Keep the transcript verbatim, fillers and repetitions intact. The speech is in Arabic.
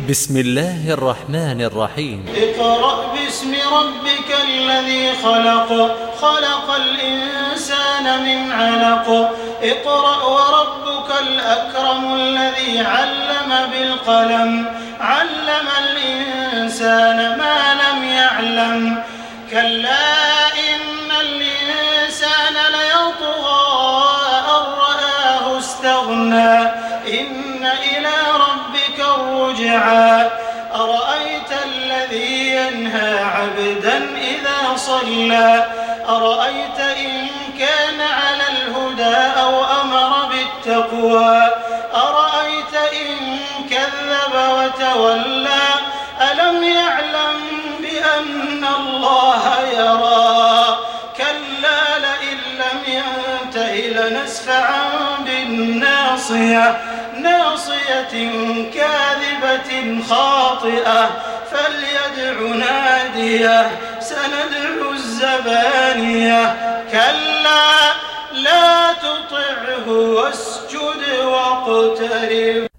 بسم الله الرحمن الرحيم. اقرأ باسم ربك الذي خلق خلق الإنسان من علق اقرأ وربك الأكرم الذي علم بالقلم علم الإنسان ما لم يعلم كلا إن الإنسان ليطغى أن رآه استغنى إن إلى ربك الرجعى أرأيت الذي ينهى عبدا إذا صلى أرأيت إن كان على الهدى أو أمر بالتقوى أرأيت إن كذب وتولى ألم يعلم بأن الله يرى كلا لئن لم ينته لنسفعا بالناصية ناصية كاذبة خاطئة فليدع ناديه سندع الزبانية كلا لا تطعه واسجد واقترب.